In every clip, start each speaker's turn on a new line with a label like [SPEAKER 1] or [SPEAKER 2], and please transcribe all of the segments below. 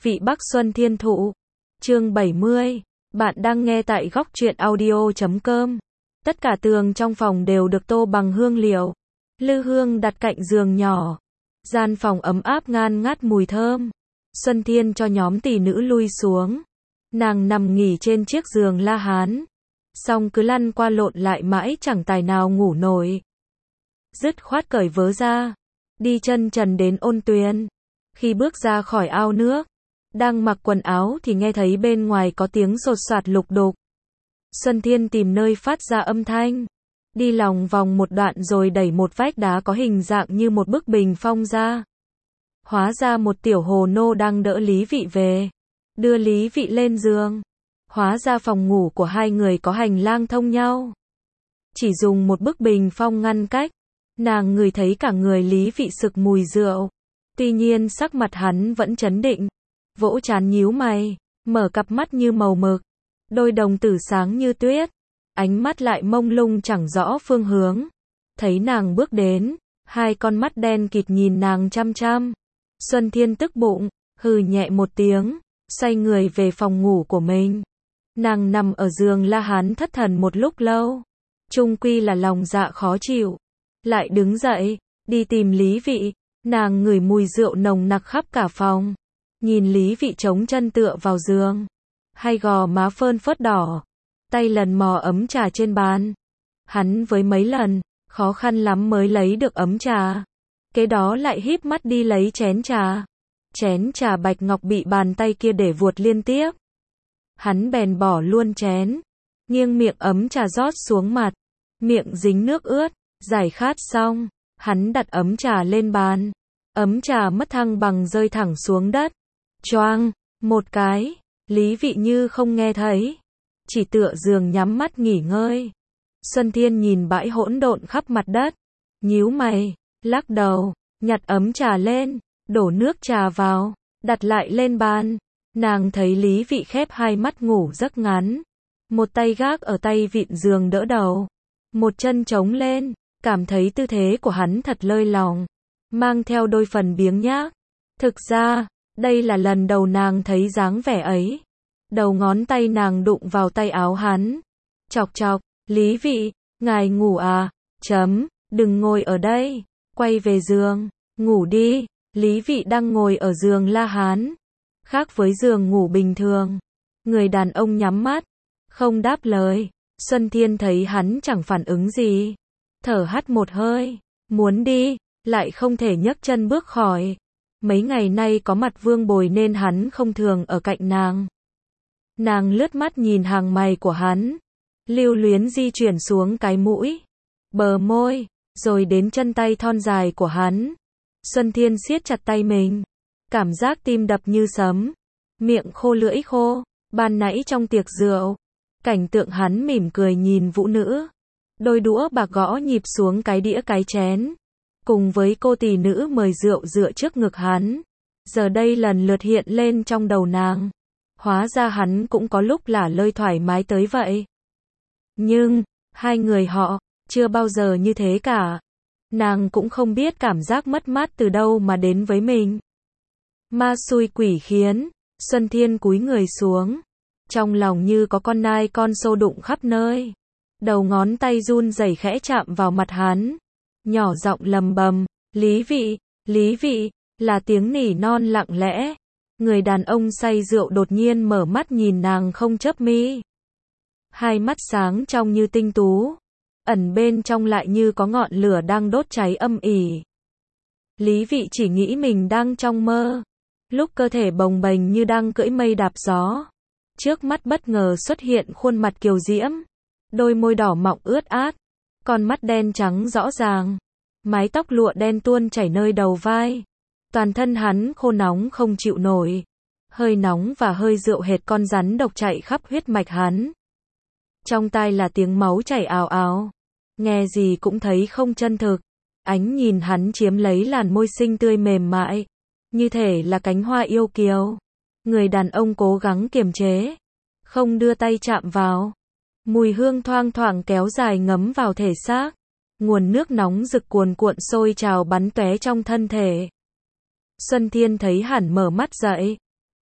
[SPEAKER 1] Vị Bắc Xuân Thiên Thụ. Chương 70. Bạn đang nghe tại góc truyện audio.com. Tất cả tường trong phòng đều được tô bằng hương liệu. Lư hương đặt cạnh giường nhỏ. Gian phòng ấm áp ngan ngát mùi thơm. Xuân Thiên cho nhóm tỷ nữ lui xuống. Nàng nằm nghỉ trên chiếc giường La Hán. Xong cứ lăn qua lộn lại mãi chẳng tài nào ngủ nổi. Dứt khoát cởi vớ ra. Đi chân trần đến ôn tuyền. Khi bước ra khỏi ao nước, đang mặc quần áo thì nghe thấy bên ngoài có tiếng sột soạt lục đục. Xuân Thiên tìm nơi phát ra âm thanh. Đi lòng vòng một đoạn rồi đẩy một vách đá có hình dạng như một bức bình phong ra. Hóa ra một tiểu hồ nô đang đỡ Lý Vị về. Đưa Lý Vị lên giường. Hóa ra phòng ngủ của hai người có hành lang thông nhau. Chỉ dùng một bức bình phong ngăn cách. Nàng ngửi thấy cả người Lý Vị sực mùi rượu. Tuy nhiên sắc mặt hắn vẫn trấn định. Vỗ trán nhíu mày. Mở cặp mắt như màu mực. Đôi đồng tử sáng như tuyết. Ánh mắt lại mông lung chẳng rõ phương hướng. Thấy nàng bước đến. Hai con mắt đen kịt nhìn nàng chăm chăm. Xuân Thiên tức bụng. Hừ nhẹ một tiếng. Xoay người về phòng ngủ của mình. Nàng nằm ở giường La Hán thất thần một lúc lâu. Chung quy là lòng dạ khó chịu. Lại đứng dậy. Đi tìm Lý Vị. Nàng ngửi mùi rượu nồng nặc khắp cả phòng. Nhìn Lý Vị chống chân tựa vào giường. Hai gò má phơn phớt đỏ. Tay lần mò ấm trà trên bàn. Hắn với mấy lần, khó khăn lắm mới lấy được ấm trà. Kế đó lại híp mắt đi lấy chén trà. Chén trà bạch ngọc bị bàn tay kia để vuột liên tiếp. Hắn bèn bỏ luôn chén. Nghiêng miệng ấm trà rót xuống mặt. Miệng dính nước ướt. Giải khát xong. Hắn đặt ấm trà lên bàn. Ấm trà mất thăng bằng rơi thẳng xuống đất. Choang, một cái. Lý Vị như không nghe thấy. Chỉ tựa giường nhắm mắt nghỉ ngơi. Xuân Thiên nhìn bãi hỗn độn khắp mặt đất. Nhíu mày, lắc đầu, nhặt ấm trà lên, đổ nước trà vào, đặt lại lên bàn. Nàng thấy Lý Vị khép hai mắt ngủ giấc ngắn. Một tay gác ở tay vịn giường đỡ đầu. Một chân chống lên, cảm thấy tư thế của hắn thật lơi lòng. Mang theo đôi phần biếng nhác. Thực ra, đây là lần đầu nàng thấy dáng vẻ ấy. Đầu ngón tay nàng đụng vào tay áo hắn. Chọc chọc, Lý Vị, ngài ngủ à? Đừng ngồi ở đây. Quay về giường, ngủ đi. Lý Vị đang ngồi ở giường La Hán. Khác với giường ngủ bình thường. Người đàn ông nhắm mắt, không đáp lời. Xuân Thiên thấy hắn chẳng phản ứng gì. Thở hắt một hơi, muốn đi, lại không thể nhấc chân bước khỏi. Mấy ngày nay có mặt Vương Bồi nên hắn không thường ở cạnh nàng. Nàng lướt mắt nhìn hàng mày của hắn. Lưu luyến di chuyển xuống cái mũi, bờ môi, rồi đến chân tay thon dài của hắn. Xuân Thiên siết chặt tay mình. Cảm giác tim đập như sấm. Miệng khô lưỡi khô. Ban nãy trong tiệc rượu. Cảnh tượng hắn mỉm cười nhìn vũ nữ. Đôi đũa bạc gõ nhịp xuống cái đĩa cái chén. Cùng với cô tỷ nữ mời rượu dựa trước ngực hắn. Giờ đây lần lượt hiện lên trong đầu nàng. Hóa ra hắn cũng có lúc lả lơi thoải mái tới vậy. Nhưng, hai người họ, chưa bao giờ như thế cả. Nàng cũng không biết cảm giác mất mát từ đâu mà đến với mình. Ma xui quỷ khiến, Xuân Thiên cúi người xuống. Trong lòng như có con nai con sâu đụng khắp nơi. Đầu ngón tay run rẩy khẽ chạm vào mặt hắn. Nhỏ giọng lầm bầm, Lý Vị, là tiếng nỉ non lặng lẽ. Người đàn ông say rượu đột nhiên mở mắt nhìn nàng không chớp mi. Hai mắt sáng trong như tinh tú. Ẩn bên trong lại như có ngọn lửa đang đốt cháy âm ỉ. Lý Vị chỉ nghĩ mình đang trong mơ. Lúc cơ thể bồng bềnh như đang cưỡi mây đạp gió. Trước mắt bất ngờ xuất hiện khuôn mặt kiều diễm. Đôi môi đỏ mọng ướt át. Con mắt đen trắng rõ ràng. Mái tóc lụa đen tuôn chảy nơi đầu vai. Toàn thân hắn khô nóng không chịu nổi. Hơi nóng và hơi rượu hệt con rắn độc chạy khắp huyết mạch hắn. Trong tai là tiếng máu chảy ào ào. Nghe gì cũng thấy không chân thực. Ánh nhìn hắn chiếm lấy làn môi xinh tươi mềm mại. Như thể là cánh hoa yêu kiều. Người đàn ông cố gắng kiềm chế. Không đưa tay chạm vào. Mùi hương thoang thoảng kéo dài ngấm vào thể xác. Nguồn nước nóng rực cuồn cuộn sôi trào bắn tóe trong thân thể. Xuân Thiên thấy hẳn mở mắt dậy.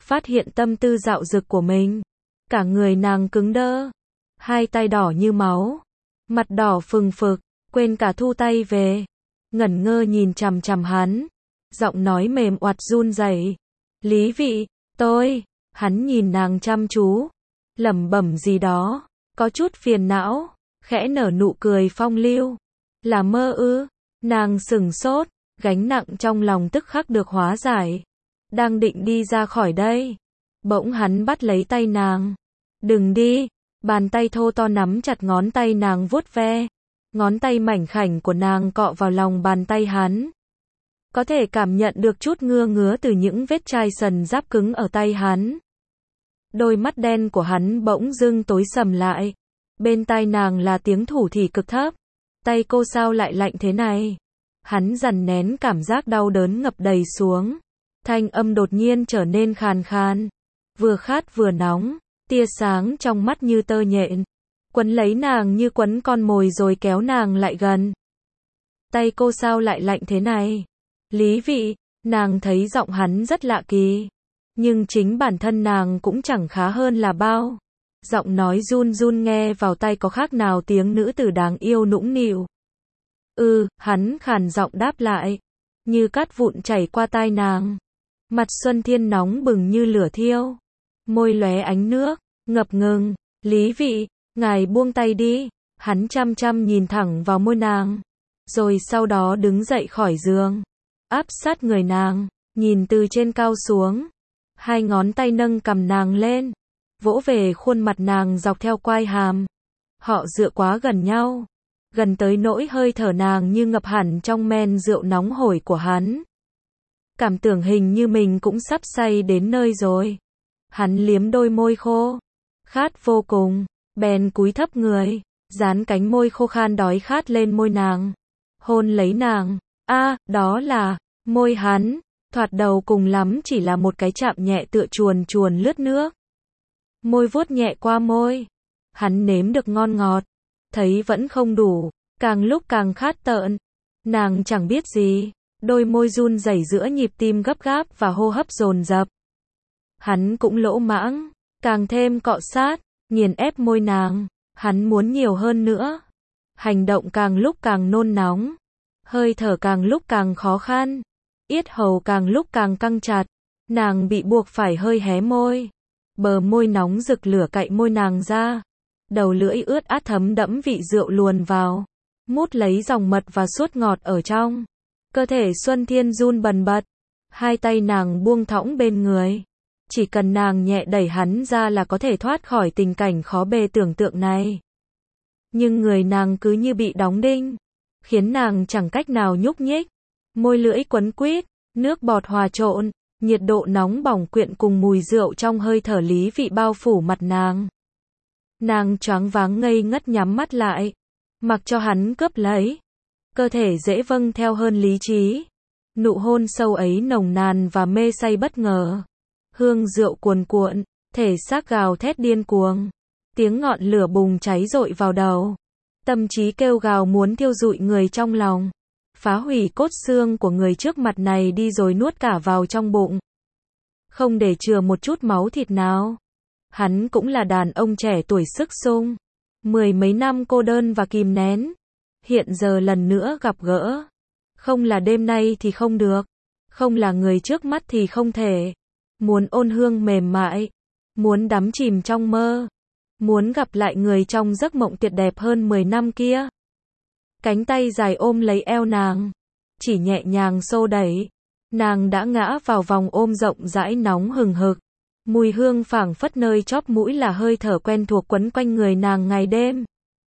[SPEAKER 1] phát hiện tâm tư dạo dực của mình. Cả người nàng cứng đơ, hai tay đỏ như máu, mặt đỏ phừng phực, quên cả thu tay về, ngẩn ngơ nhìn chằm chằm hắn, giọng nói mềm oặt run rẩy. Lý Vị, tôi, hắn nhìn nàng chăm chú, lẩm bẩm gì đó, có chút phiền não, khẽ nở nụ cười phong lưu. Là mơ ư? Nàng sửng sốt, gánh nặng trong lòng tức khắc được hóa giải. Đang định đi ra khỏi đây, bỗng hắn bắt lấy tay nàng. Đừng đi, bàn tay thô to nắm chặt ngón tay nàng vuốt ve. Ngón tay mảnh khảnh của nàng cọ vào lòng bàn tay hắn. Có thể cảm nhận được chút ngứa ngứa từ những vết chai sần giáp cứng ở tay hắn. Đôi mắt đen của hắn bỗng dưng tối sầm lại. Bên tai nàng là tiếng thủ thỉ cực thấp. Tay cô sao lại lạnh thế này? Hắn dằn nén cảm giác đau đớn ngập đầy xuống. Thanh âm đột nhiên trở nên khàn khàn. Vừa khát vừa nóng, tia sáng trong mắt như tơ nhện. Quấn lấy nàng như quấn con mồi rồi kéo nàng lại gần. Tay cô sao lại lạnh thế này? Lý Vị, nàng thấy giọng hắn rất lạ kỳ. Nhưng chính bản thân nàng cũng chẳng khá hơn là bao. Giọng nói run run nghe vào tai có khác nào tiếng nữ tử đáng yêu nũng nịu. Hắn khàn giọng đáp lại. Như cát vụn chảy qua tai nàng. Mặt Xuân Thiên nóng bừng như lửa thiêu. Môi lóe ánh nước, ngập ngừng. Lý Vị, ngài buông tay đi. Hắn chăm chăm nhìn thẳng vào môi nàng. Rồi sau đó đứng dậy khỏi giường. Áp sát người nàng, nhìn từ trên cao xuống. Hai ngón tay nâng cằm nàng lên. Vỗ về khuôn mặt nàng dọc theo quai hàm. Họ dựa quá gần nhau. Gần tới nỗi hơi thở nàng như ngập hẳn trong men rượu nóng hổi của hắn. Cảm tưởng hình như mình cũng sắp say đến nơi rồi. Hắn liếm đôi môi khô. Khát vô cùng. Bèn cúi thấp người. Dán cánh môi khô khan đói khát lên môi nàng. Hôn lấy nàng. Đó là môi hắn. Thoạt đầu cùng lắm chỉ là một cái chạm nhẹ tựa chuồn chuồn lướt nước. Môi vuốt nhẹ qua môi. Hắn nếm được ngon ngọt. Thấy vẫn không đủ. Càng lúc càng khát tợn. Nàng chẳng biết gì. Đôi môi run rẩy giữa nhịp tim gấp gáp và hô hấp dồn dập. Hắn cũng lỗ mãng. Càng thêm cọ sát. Nghiền ép môi nàng. Hắn muốn nhiều hơn nữa. Hành động càng lúc càng nôn nóng. Hơi thở càng lúc càng khó khăn. Yết hầu càng lúc càng căng chặt. Nàng bị buộc phải hơi hé môi. Bờ môi nóng rực lửa cạy môi nàng ra. Đầu lưỡi ướt át thấm đẫm vị rượu luồn vào. Mút lấy dòng mật và suốt ngọt ở trong. Cơ thể Xuân Thiên run bần bật. Hai tay nàng buông thõng bên người. Chỉ cần nàng nhẹ đẩy hắn ra là có thể thoát khỏi tình cảnh khó bề tưởng tượng này. Nhưng người nàng cứ như bị đóng đinh. Khiến nàng chẳng cách nào nhúc nhích. Môi lưỡi quấn quýt, nước bọt hòa trộn, nhiệt độ nóng bỏng quyện cùng mùi rượu trong hơi thở Lý Vị bao phủ mặt nàng. Nàng choáng váng ngây ngất nhắm mắt lại, mặc cho hắn cướp lấy. Cơ thể dễ vâng theo hơn lý trí. Nụ hôn sâu ấy nồng nàn và mê say bất ngờ. Hương rượu cuồn cuộn, thể xác gào thét điên cuồng. Tiếng ngọn lửa bùng cháy dội vào đầu. Tâm trí kêu gào muốn thiêu rụi người trong lòng. Phá hủy cốt xương của người trước mặt này đi rồi nuốt cả vào trong bụng. Không để chừa một chút máu thịt nào. Hắn cũng là đàn ông trẻ tuổi sức sung. Mười mấy năm cô đơn và kìm nén. Hiện giờ lần nữa gặp gỡ. Không là đêm nay thì không được. Không là người trước mắt thì không thể. Muốn ôn hương mềm mại. Muốn đắm chìm trong mơ. Muốn gặp lại người trong giấc mộng tuyệt đẹp hơn 10 năm kia. Cánh tay dài ôm lấy eo nàng. Chỉ nhẹ nhàng xô đẩy. Nàng đã ngã vào vòng ôm rộng rãi nóng hừng hực. Mùi hương phảng phất nơi chóp mũi là hơi thở quen thuộc quấn quanh người nàng ngày đêm.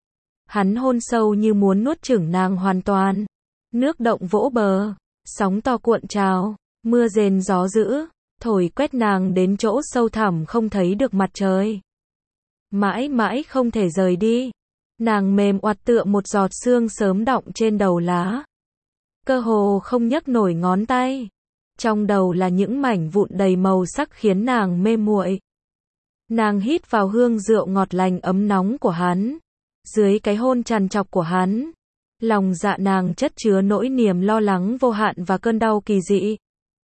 [SPEAKER 1] Hắn hôn sâu như muốn nuốt chửng nàng hoàn toàn. Nước động vỗ bờ. Sóng to cuộn trào. Mưa rền gió dữ. Thổi quét nàng đến chỗ sâu thẳm không thấy được mặt trời. Mãi mãi không thể rời đi. Nàng mềm oặt tựa một giọt sương sớm đọng trên đầu lá. Cơ hồ không nhấc nổi ngón tay. Trong đầu là những mảnh vụn đầy màu sắc khiến nàng mê muội. Nàng hít vào hương rượu ngọt lành ấm nóng của hắn. Dưới cái hôn trằn trọc của hắn. Lòng dạ nàng chất chứa nỗi niềm lo lắng vô hạn và cơn đau kỳ dị.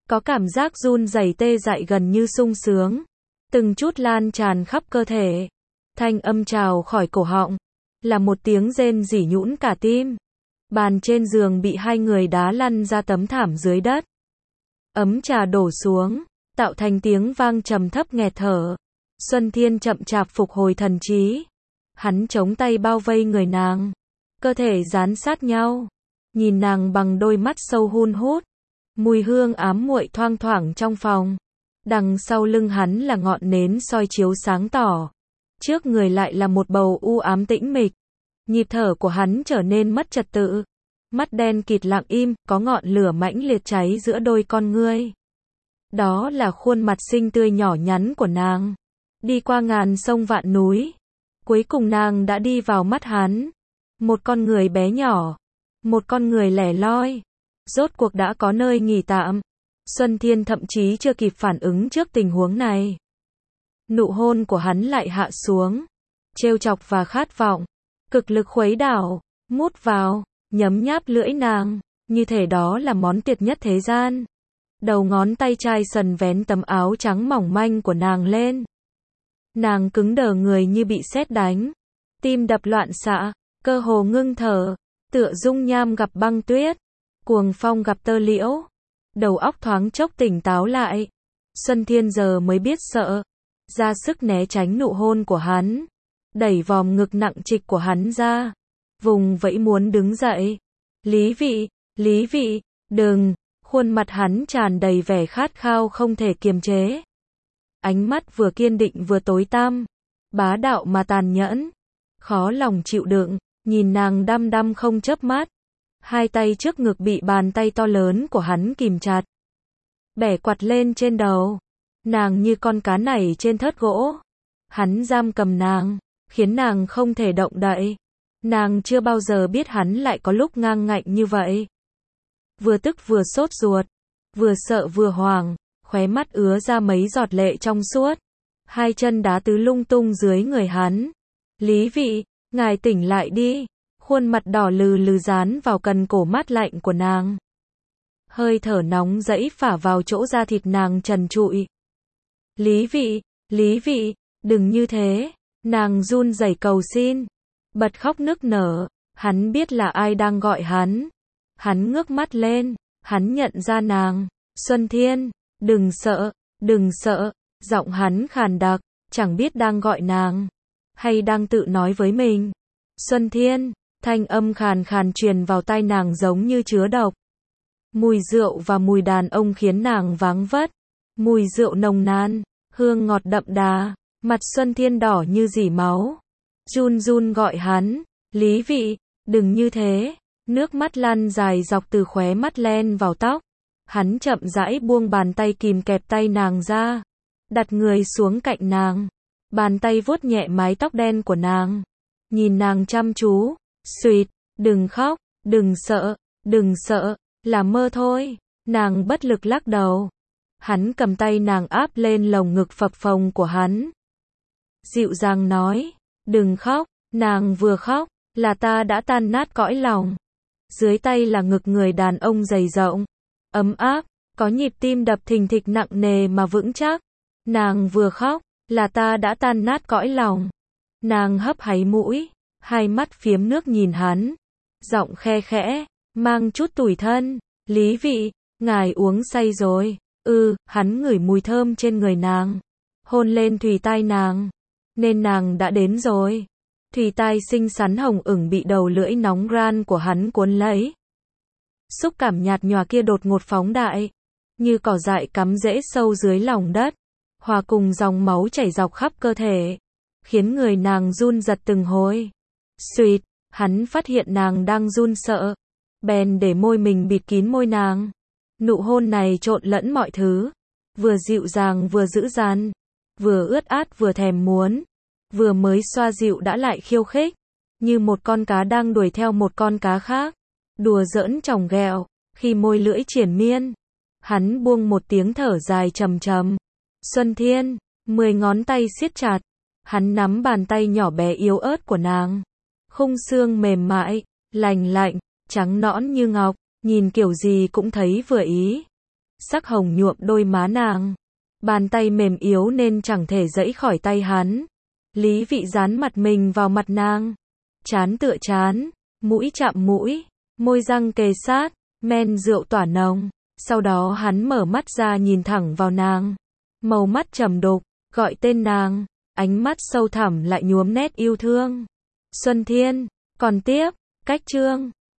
[SPEAKER 1] Có cảm giác run rẩy tê dại gần như sung sướng. Từng chút lan tràn khắp cơ thể. Thanh âm trào khỏi cổ họng. Là một tiếng rên rỉ nhũn cả tim. Bàn trên giường bị hai người đá lăn ra tấm thảm dưới đất. Ấm trà đổ xuống, tạo thành tiếng vang trầm thấp nghẹt thở. Xuân Thiên chậm chạp phục hồi thần trí. Hắn chống tay bao vây người nàng. Cơ thể dán sát nhau. Nhìn nàng bằng đôi mắt sâu hun hút. Mùi hương ám muội thoang thoảng trong phòng. Đằng sau lưng hắn là ngọn nến soi chiếu sáng tỏ. Trước người lại là một bầu u ám tĩnh mịch. Nhịp thở của hắn trở nên mất trật tự. Mắt đen kịt lặng im, có ngọn lửa mãnh liệt cháy giữa đôi con ngươi. Đó là khuôn mặt xinh tươi nhỏ nhắn của nàng. Đi qua ngàn sông vạn núi. Cuối cùng nàng đã đi vào mắt hắn. Một con người bé nhỏ. Một con người lẻ loi. Rốt cuộc đã có nơi nghỉ tạm. Xuân Thiên thậm chí chưa kịp phản ứng trước tình huống này. Nụ hôn của hắn lại hạ xuống. Trêu chọc và khát vọng. Cực lực khuấy đảo. Mút vào. Nhấm nháp lưỡi nàng. Như thể đó là món tuyệt nhất thế gian. Đầu ngón tay chai sần vén tấm áo trắng mỏng manh của nàng lên. Nàng cứng đờ người như bị sét đánh. Tim đập loạn xạ. Cơ hồ ngưng thở. Tựa dung nham gặp băng tuyết. Cuồng phong gặp tơ liễu. Đầu óc thoáng chốc tỉnh táo lại. Xuân Thiên giờ mới biết sợ. Ra sức né tránh nụ hôn của hắn. Đẩy vòm ngực nặng trịch của hắn ra. Vùng vẫy muốn đứng dậy. Lý vị, đừng. Khuôn mặt hắn tràn đầy vẻ khát khao không thể kiềm chế. Ánh mắt vừa kiên định vừa tối tăm. Bá đạo mà tàn nhẫn. Khó lòng chịu đựng. Nhìn nàng đăm đăm không chớp mắt. Hai tay trước ngực bị bàn tay to lớn của hắn kìm chặt. Bẻ quạt lên trên đầu. Nàng như con cá nảy trên thớt gỗ. Hắn giam cầm nàng. Khiến nàng không thể động đậy. Nàng chưa bao giờ biết hắn lại có lúc ngang ngạnh như vậy. Vừa tức vừa sốt ruột. Vừa sợ vừa hoảng. Khóe mắt ứa ra mấy giọt lệ trong suốt. Hai chân đá tứ lung tung dưới người hắn. Lý vị, ngài tỉnh lại đi. Khuôn mặt đỏ lừ lừ dán vào cần cổ mát lạnh của nàng. Hơi thở nóng dẫy phả vào chỗ da thịt nàng trần trụi. Lý vị, đừng như thế. Nàng run rẩy cầu xin. Bật khóc nức nở. Hắn biết là ai đang gọi hắn. Hắn ngước mắt lên. Hắn nhận ra nàng. Xuân Thiên, đừng sợ. Giọng hắn khàn đặc. Chẳng biết đang gọi nàng. Hay đang tự nói với mình. Xuân Thiên. Thanh âm khàn khàn truyền vào tai nàng giống như chứa độc. Mùi rượu và mùi đàn ông khiến nàng váng vất. Mùi rượu nồng nàn, hương ngọt đậm đà, mặt Xuân Thiên đỏ như dỉ máu. Run run gọi hắn, Lý vị, đừng như thế. Nước mắt lăn dài dọc từ khóe mắt len vào tóc. Hắn chậm rãi buông bàn tay kìm kẹp tay nàng ra. Đặt người xuống cạnh nàng. Bàn tay vuốt nhẹ mái tóc đen của nàng. Nhìn nàng chăm chú. Xuyệt, đừng khóc, đừng sợ, là mơ thôi. Nàng bất lực lắc đầu. Hắn cầm tay nàng áp lên lồng ngực phập phồng của hắn. Dịu dàng nói, đừng khóc, nàng vừa khóc, là ta đã tan nát cõi lòng. Dưới tay là ngực người đàn ông dày rộng, ấm áp, có nhịp tim đập thình thịch nặng nề mà vững chắc. Nàng vừa khóc, là ta đã tan nát cõi lòng. Nàng hấp háy mũi. Hai mắt phiếm nước nhìn hắn. Giọng khe khẽ, mang chút tủi thân. Lý vị, ngài uống say rồi. Hắn ngửi mùi thơm trên người nàng. Hôn lên thùy tai nàng. Nên nàng đã đến rồi. Thùy tai xinh xắn hồng ửng bị đầu lưỡi nóng ran của hắn cuốn lấy. Xúc cảm nhạt nhòa kia đột ngột phóng đại. Như cỏ dại cắm rễ sâu dưới lòng đất. Hòa cùng dòng máu chảy dọc khắp cơ thể. Khiến người nàng run giật từng hồi. Xuyệt, hắn phát hiện nàng đang run sợ. Bèn để môi mình bịt kín môi nàng. Nụ hôn này trộn lẫn mọi thứ. Vừa dịu dàng vừa dữ dằn. Vừa ướt át vừa thèm muốn. Vừa mới xoa dịu đã lại khiêu khích. Như một con cá đang đuổi theo một con cá khác. Đùa giỡn chòng ghẹo. Khi môi lưỡi triền miên. Hắn buông một tiếng thở dài trầm trầm. Xuân Thiên, 10 ngón tay siết chặt. Hắn nắm bàn tay nhỏ bé yếu ớt của nàng. Khung xương mềm mại, lành lạnh, trắng nõn như ngọc, nhìn kiểu gì cũng thấy vừa ý. sắc hồng nhuộm đôi má nàng. Bàn tay mềm yếu nên chẳng thể giãy khỏi tay hắn. Lý Vị dán mặt mình vào mặt nàng. Trán tựa trán, mũi chạm mũi, môi răng kề sát, men rượu tỏa nồng. Sau đó hắn mở mắt ra nhìn thẳng vào nàng. Màu mắt trầm đục, gọi tên nàng, ánh mắt sâu thẳm lại nhuốm nét yêu thương. Xuân Thiên, còn tiếp, cách chương.